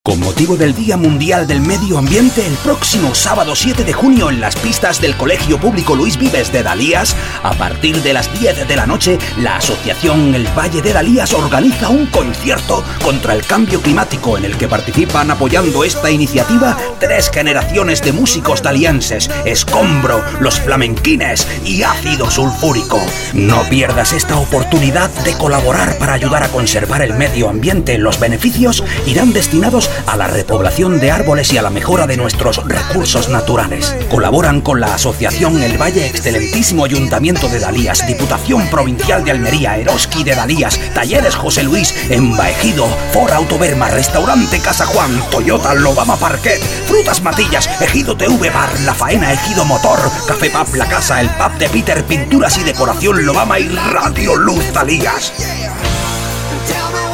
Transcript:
Con motivo del Día Mundial del Medio Ambiente, el próximo sábado 7 de junio en las pistas del Colegio Público Luis Vives de Dalías, a partir de las 10 de la noche, la asociación El Valle de Dalías organiza un concierto contra el cambio climático en el que participan apoyando esta iniciativa 3 generaciones de músicos dalienses: Escombro, Los Flamenquines y Ácido Sulfúrico. No pierdas esta oportunidad de colaborar para ayudar a conservar el medio ambiente. Los beneficios irán destinados a la repoblación de árboles y a la mejora de nuestros recursos naturales. Colaboran con la Asociación El Valle, Excelentísimo Ayuntamiento de Dalías, Diputación Provincial de Almería, Eroski de Dalías, Talleres José Luis, Embaejido, Ford Autoberma, Restaurante Casa Juan, Toyota Lobama Parquet, Frutas Matillas, Ejido TV Bar, La Faena, Ejido Motor, Café Pub La Casa, el Pub de Peter, Pinturas y Decoración Lobama y Radio Luz Dalías.